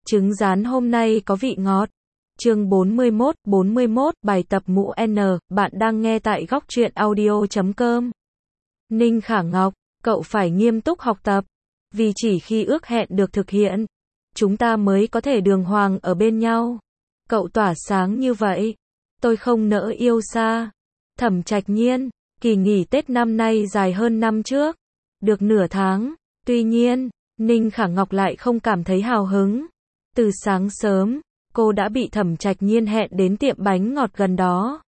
Trứng rán hôm nay có vị ngọt. Chương 41, bài tập mũ N, bạn đang nghe tại góc truyện audio.com. Ninh Khả Ngọc, cậu phải nghiêm túc học tập. Vì chỉ khi ước hẹn được thực hiện, chúng ta mới có thể đường hoàng ở bên nhau. Cậu tỏa sáng như vậy, tôi không nỡ yêu xa. Thẩm Trạch Nhiên, kỳ nghỉ Tết năm nay dài hơn năm trước. Được nửa tháng, tuy nhiên, Ninh Khả Ngọc lại không cảm thấy hào hứng. Từ sáng sớm, cô đã bị Thẩm Trạch Nhiên hẹn đến tiệm bánh ngọt gần đó.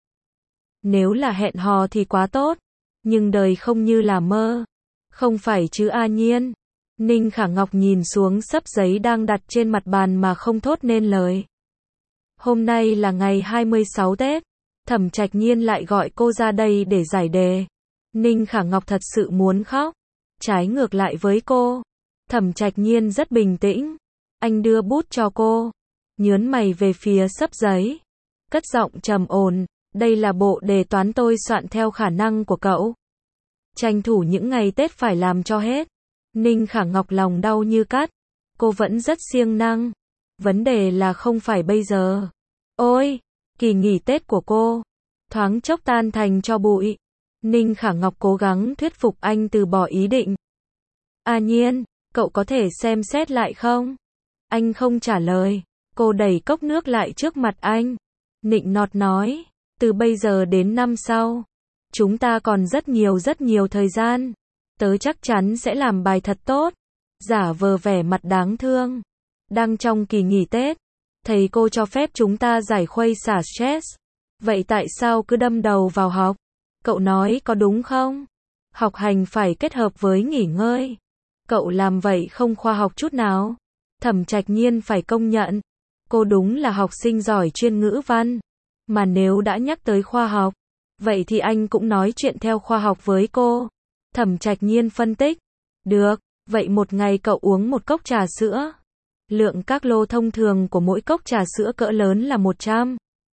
Nếu là hẹn hò thì quá tốt, nhưng đời không như là mơ. Không phải chứ A Nhiên. Ninh Khả Ngọc nhìn xuống xấp giấy đang đặt trên mặt bàn mà không thốt nên lời. Hôm nay là ngày 26 Tết, Thẩm Trạch Nhiên lại gọi cô ra đây để giải đề. Ninh Khả Ngọc thật sự muốn khóc. Trái ngược lại với cô, Thẩm Trạch Nhiên rất bình tĩnh. Anh đưa bút cho cô, nhớn mày về phía xấp giấy, cất giọng trầm ổn, đây là bộ đề toán tôi soạn theo khả năng của cậu. Tranh thủ những ngày Tết phải làm cho hết. Ninh Khả Ngọc lòng đau như cắt, cô vẫn rất siêng năng. Vấn đề là không phải bây giờ. Ôi, kỳ nghỉ Tết của cô, thoáng chốc tan thành tro bụi. Ninh Khả Ngọc cố gắng thuyết phục anh từ bỏ ý định. A Nhiên, cậu có thể xem xét lại không? Anh không trả lời, cô đẩy cốc nước lại trước mặt anh. Nịnh nọt nói, từ bây giờ đến năm sau, chúng ta còn rất nhiều thời gian. Tớ chắc chắn sẽ làm bài thật tốt. Giả vờ vẻ mặt đáng thương. Đang trong kỳ nghỉ Tết, thầy cô cho phép chúng ta giải khuây xả stress. Vậy tại sao cứ đâm đầu vào học? Cậu nói có đúng không? Học hành phải kết hợp với nghỉ ngơi. Cậu làm vậy không khoa học chút nào. Thẩm Trạch Nhiên phải công nhận, cô đúng là học sinh giỏi chuyên ngữ văn. Mà nếu đã nhắc tới khoa học, vậy thì anh cũng nói chuyện theo khoa học với cô. Thẩm Trạch Nhiên phân tích, được, vậy một ngày cậu uống một cốc trà sữa. Lượng calo thông thường của mỗi cốc trà sữa cỡ lớn là 100.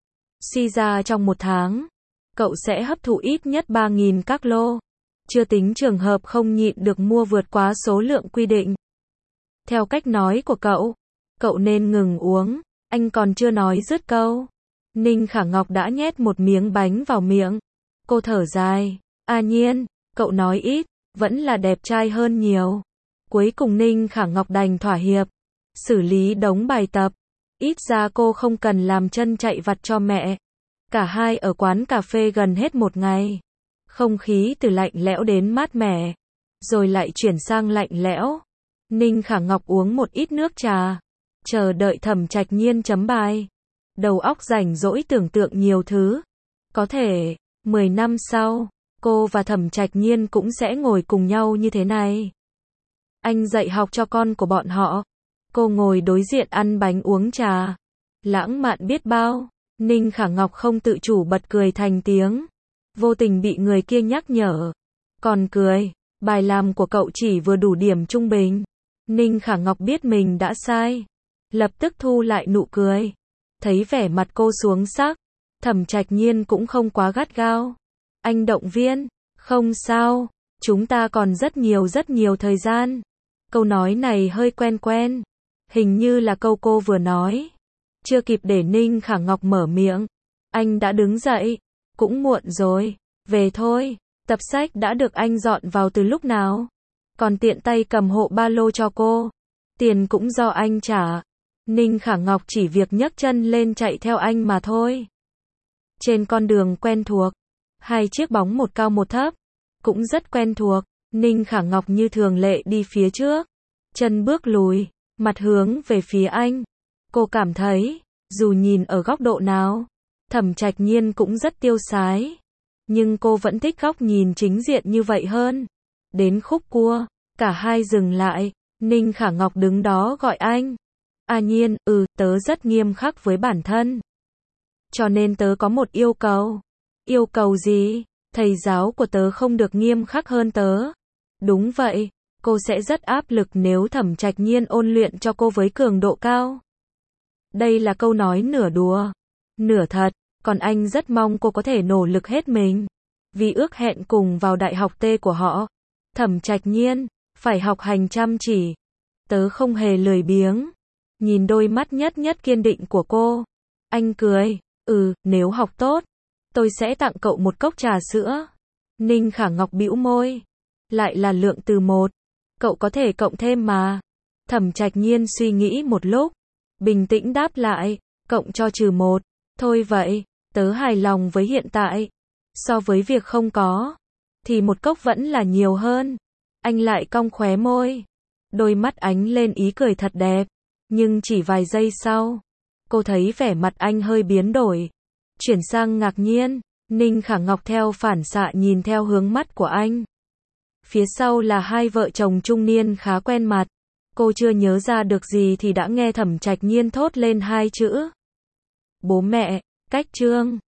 Suy ra trong một tháng, cậu sẽ hấp thụ ít nhất 3.000 calo. Chưa tính trường hợp không nhịn được mua vượt quá số lượng quy định. Theo cách nói của cậu nên ngừng uống. Anh còn chưa nói dứt câu, Ninh Khả Ngọc đã nhét một miếng bánh vào miệng. Cô thở dài, A Nhiên, cậu nói ít, vẫn là đẹp trai hơn nhiều. Cuối cùng Ninh Khả Ngọc đành thỏa hiệp, xử lý đống bài tập. Ít ra cô không cần làm chân chạy vặt cho mẹ. Cả hai ở quán cà phê gần hết một ngày. Không khí từ lạnh lẽo đến mát mẻ, rồi lại chuyển sang lạnh lẽo. Ninh Khả Ngọc uống một ít nước trà, chờ đợi Thẩm Trạch Nhiên chấm bài. Đầu óc rảnh rỗi tưởng tượng nhiều thứ. Có thể, 10 năm sau, cô và Thẩm Trạch Nhiên cũng sẽ ngồi cùng nhau như thế này. Anh dạy học cho con của bọn họ. Cô ngồi đối diện ăn bánh uống trà. Lãng mạn biết bao. Ninh Khả Ngọc không tự chủ bật cười thành tiếng. Vô tình bị người kia nhắc nhở. Còn cười, bài làm của cậu chỉ vừa đủ điểm trung bình. Ninh Khả Ngọc biết mình đã sai. Lập tức thu lại nụ cười. Thấy vẻ mặt cô xuống sắc, Thẩm Trạch Nhiên cũng không quá gắt gao. Anh động viên, không sao, chúng ta còn rất nhiều thời gian. Câu nói này hơi quen quen. Hình như là câu cô vừa nói. Chưa kịp để Ninh Khả Ngọc mở miệng, anh đã đứng dậy. Cũng muộn rồi, về thôi. Tập sách đã được anh dọn vào từ lúc nào? Còn tiện tay cầm hộ ba lô cho cô. Tiền cũng do anh trả. Ninh Khả Ngọc chỉ việc nhấc chân lên chạy theo anh mà thôi. Trên con đường quen thuộc, hai chiếc bóng một cao một thấp, cũng rất quen thuộc. Ninh Khả Ngọc như thường lệ đi phía trước, chân bước lùi, mặt hướng về phía anh. Cô cảm thấy, dù nhìn ở góc độ nào, Thẩm Trạch Nhiên cũng rất tiêu sái. Nhưng cô vẫn thích góc nhìn chính diện như vậy hơn. Đến khúc cua, cả hai dừng lại. Ninh Khả Ngọc đứng đó gọi anh. A Nhiên, tớ rất nghiêm khắc với bản thân. Cho nên tớ có một yêu cầu. Yêu cầu gì? Thầy giáo của tớ không được nghiêm khắc hơn tớ. Đúng vậy, cô sẽ rất áp lực nếu Thẩm Trạch Nhiên ôn luyện cho cô với cường độ cao. Đây là câu nói nửa đùa, nửa thật. Còn anh rất mong cô có thể nỗ lực hết mình. Vì ước hẹn cùng vào đại học T của họ. Thẩm Trạch Nhiên, phải học hành chăm chỉ. Tớ không hề lười biếng. Nhìn đôi mắt nhất nhất kiên định của cô, anh cười, nếu học tốt, tôi sẽ tặng cậu một cốc trà sữa. Ninh Khả Ngọc bĩu môi, lại là lượng từ 1, cậu có thể cộng thêm mà. Thẩm Trạch Nhiên suy nghĩ một lúc, bình tĩnh đáp lại, cộng cho -1, thôi vậy, tớ hài lòng với hiện tại. So với việc không có, thì một cốc vẫn là nhiều hơn. Anh lại cong khóe môi, đôi mắt ánh lên ý cười thật đẹp, nhưng chỉ vài giây sau, cô thấy vẻ mặt anh hơi biến đổi, chuyển sang ngạc nhiên. Ninh Khả Ngọc theo phản xạ nhìn theo hướng mắt của anh. Phía sau là hai vợ chồng trung niên khá quen mặt. Cô chưa nhớ ra được gì thì đã nghe Thẩm Trạch Nhiên thốt lên hai chữ: bố mẹ. Cách chương